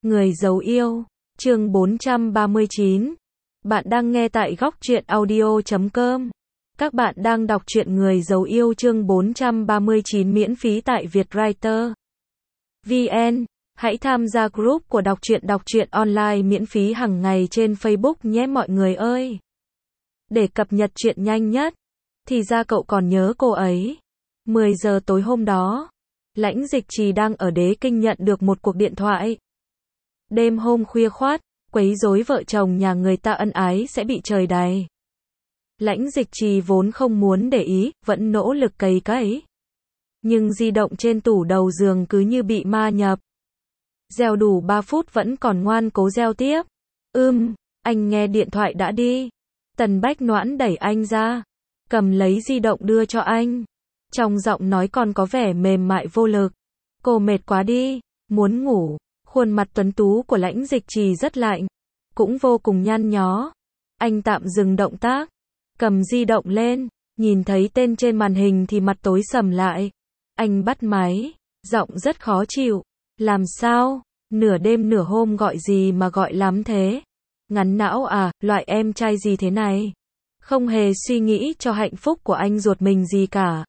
Người giấu yêu, chương 439. Bạn đang nghe tại góc truyện audio.com. Các bạn đang đọc truyện Người giấu yêu chương 439 miễn phí tại Vietwriter VN. Hãy tham gia group của đọc truyện online miễn phí hàng ngày trên Facebook nhé mọi người ơi. Để cập nhật chuyện nhanh nhất. Thì ra cậu còn nhớ cô ấy. 10 giờ tối hôm đó, Lãnh Dịch Trì đang ở Đế Kinh nhận được một cuộc điện thoại. Đêm hôm khuya khoắt, quấy rối vợ chồng nhà người ta ân ái sẽ bị trời đày. Lãnh Dịch Trì vốn không muốn để ý, vẫn nỗ lực cày cấy. Nhưng di động trên tủ đầu giường cứ như bị ma nhập. Reo đủ 3 phút vẫn còn ngoan cố reo tiếp. Anh nghe điện thoại đã đi. Tần Bách Noãn đẩy anh ra, cầm lấy di động đưa cho anh. Trong giọng nói còn có vẻ mềm mại vô lực. Cô mệt quá đi, muốn ngủ. Khuôn mặt tuấn tú của Lãnh Dịch Trì rất lạnh, cũng vô cùng nhăn nhó. Anh tạm dừng động tác, cầm di động lên, nhìn thấy tên trên màn hình thì mặt tối sầm lại. Anh bắt máy, giọng rất khó chịu. Làm sao? Nửa đêm nửa hôm gọi gì mà gọi lắm thế? Ngắn não à, loại em trai gì thế này? Không hề suy nghĩ cho hạnh phúc của anh ruột mình gì cả.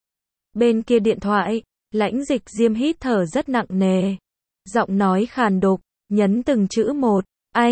Bên kia điện thoại, Lãnh Dịch Diêm hít thở rất nặng nề. Giọng nói khàn đục, nhấn từng chữ một.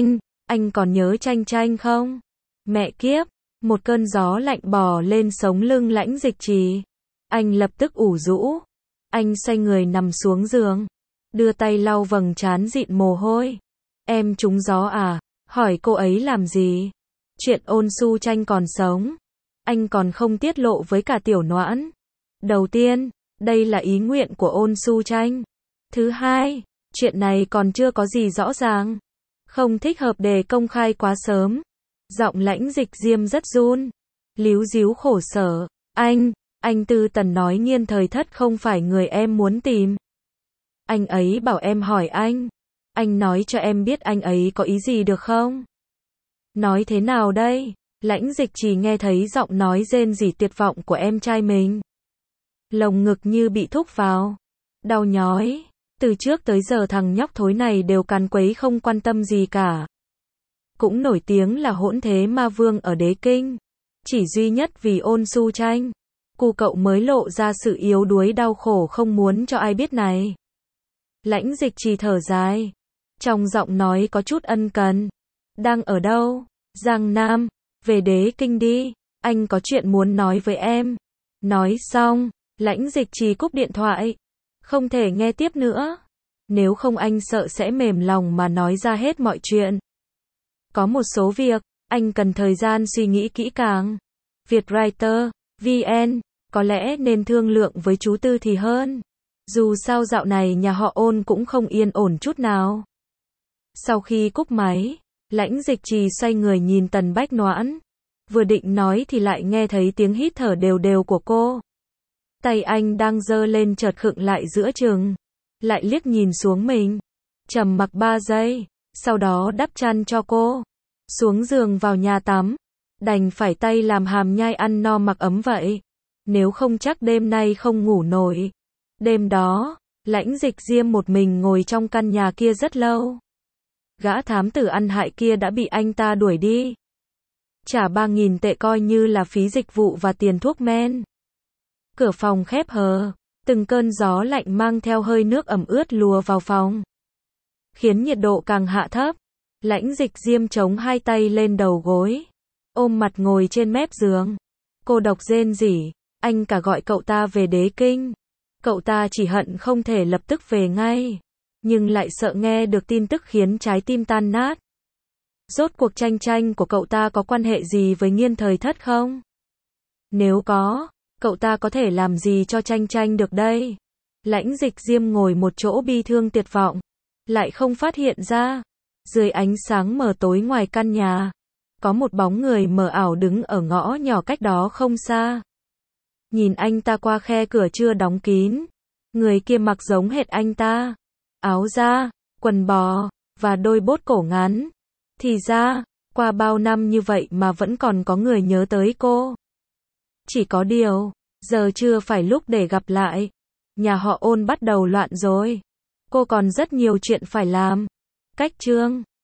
Anh còn nhớ Tranh Tranh không? Mẹ kiếp, một cơn gió lạnh bò lên sống lưng Lãnh Dịch Trì. Anh lập tức ủ rũ. Anh xoay người nằm xuống giường, đưa tay lau vầng trán dịn mồ hôi. Em trúng gió à? Hỏi cô ấy làm gì? Chuyện Ôn Su Tranh còn sống, anh còn không tiết lộ với cả Tiểu Noãn. Đầu tiên, đây là ý nguyện của Ôn Su Tranh. Thứ hai, chuyện này còn chưa có gì rõ ràng, không thích hợp để công khai quá sớm. Giọng Lãnh Dịch Diêm rất run, líu díu khổ sở. Anh Tư Tần nói Nghiên Thời Thất không phải người em muốn tìm. Anh ấy bảo em hỏi anh nói cho em biết anh ấy có ý gì được không? Nói thế nào đây? Lãnh Dịch Trì nghe thấy giọng nói rên rỉ tuyệt vọng của em trai mình. Lồng ngực như bị thúc vào, đau nhói. Từ trước tới giờ thằng nhóc thối này đều càn quấy không quan tâm gì cả. Cũng nổi tiếng là hỗn thế ma vương ở Đế Kinh. Chỉ duy nhất vì Ôn Su Tranh, cu cậu mới lộ ra sự yếu đuối đau khổ không muốn cho ai biết này. Lãnh Dịch Trì thở dài, trong giọng nói có chút ân cần. Đang ở đâu? Giang Nam, về Đế Kinh đi, anh có chuyện muốn nói với em. Nói xong, Lãnh Dịch Trì cúp điện thoại. Không thể nghe tiếp nữa. Nếu không anh sợ sẽ mềm lòng mà nói ra hết mọi chuyện. Có một số việc, anh cần thời gian suy nghĩ kỹ càng. Vietwriter VN, có lẽ nên thương lượng với chú Tư thì hơn. Dù sao dạo này nhà họ Ôn cũng không yên ổn chút nào. Sau khi cúp máy, Lãnh Dịch Trì xoay người nhìn Tần Bách Noãn. Vừa định nói thì lại nghe thấy tiếng hít thở đều đều của cô. Tay anh đang giơ lên chợt khựng lại giữa chừng. Lại liếc nhìn xuống mình. Trầm mặc 3 giây. Sau đó đắp chăn cho cô. Xuống giường vào nhà tắm. Đành phải tay làm hàm nhai ăn no mặc ấm vậy. Nếu không chắc đêm nay không ngủ nổi. Đêm đó, Lãnh Dịch Diêm một mình ngồi trong căn nhà kia rất lâu. Gã thám tử ăn hại kia đã bị anh ta đuổi đi. Trả 3.000 tệ coi như là phí dịch vụ và tiền thuốc men. Cửa phòng khép hờ, từng cơn gió lạnh mang theo hơi nước ẩm ướt lùa vào phòng, khiến nhiệt độ càng hạ thấp. Lãnh Dịch Diêm chống hai tay lên đầu gối, ôm mặt ngồi trên mép giường. Cô độc rên rỉ, anh cả gọi cậu ta về Đế Kinh. Cậu ta chỉ hận không thể lập tức về ngay, nhưng lại sợ nghe được tin tức khiến trái tim tan nát. Rốt cuộc Tranh Tranh của cậu ta có quan hệ gì với Nghiên Thời Thất không? Nếu có, cậu ta có thể làm gì cho Tranh Tranh được đây? Lãnh Dịch Diêm ngồi một chỗ bi thương tuyệt vọng, lại không phát hiện ra, dưới ánh sáng mờ tối ngoài căn nhà, có một bóng người mờ ảo đứng ở ngõ nhỏ cách đó không xa. Nhìn anh ta qua khe cửa chưa đóng kín, người kia mặc giống hệt anh ta, áo da, quần bò, và đôi bốt cổ ngắn. Thì ra, qua bao năm như vậy mà vẫn còn có người nhớ tới cô. Chỉ có điều, giờ chưa phải lúc để gặp lại. Nhà họ Ôn bắt đầu loạn rồi. Cô còn rất nhiều chuyện phải làm. Cách chương